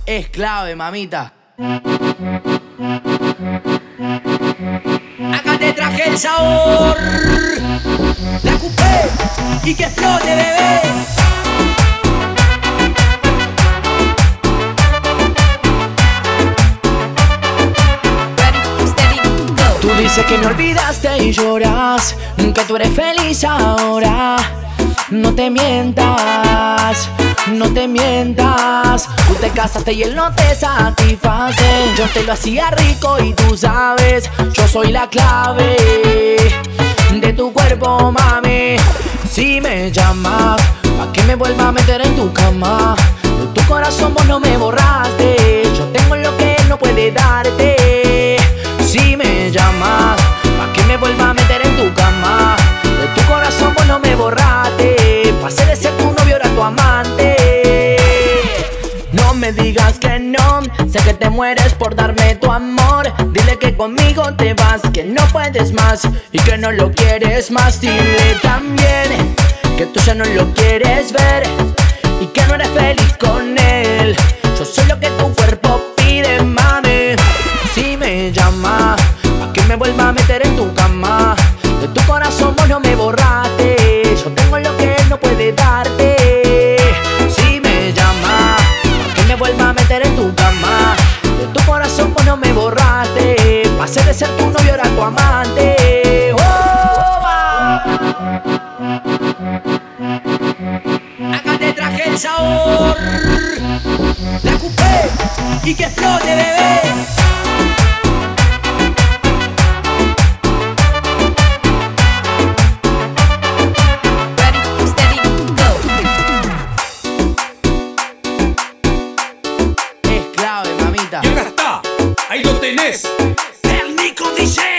Es clave, mamita. Acá te traje el sabor, la coupé y que explote, bebé. Tú dices que me olvidaste y lloras, que tú eres feliz ahora. No te mientas, no te mientas. Tú te casaste y él no te satisface. Yo te lo hacía rico y tú sabes, yo soy la clave de tu cuerpo, mami. Si me llamas, pa' que me vuelva a meter en tu cama. De tu corazón vos no me borraste. Yo tengo lo que él no puede darte. Si me llamas, pa' que me vuelva a meter en tu cama. De tu corazón vos no me borraste. Pasé de ser tu novio ahora tu amante. No me digas que no, sé que te mueres por darme tu amor. Dile que conmigo te vas, que no puedes más y que no lo quieres más. Dile también que tú ya no lo quieres ver y que no eres feliz con él. Yo soy lo que tu cuerpo pide, mami. Si me llama, pa' que me vuelva a meter en tu cama. De tu corazón vos no me borraste. Yo tengo lo que él no puede darte. Si me llama, pa' que me vuelva a meter en tu cama. De tu corazón vos no me borraste. Pasé de ser tu novio ahora tu amante. Oh, acá te traje el sabor, la coupé y que explote, bebé. Y acá está, ahí lo tenés, el Nico DJ.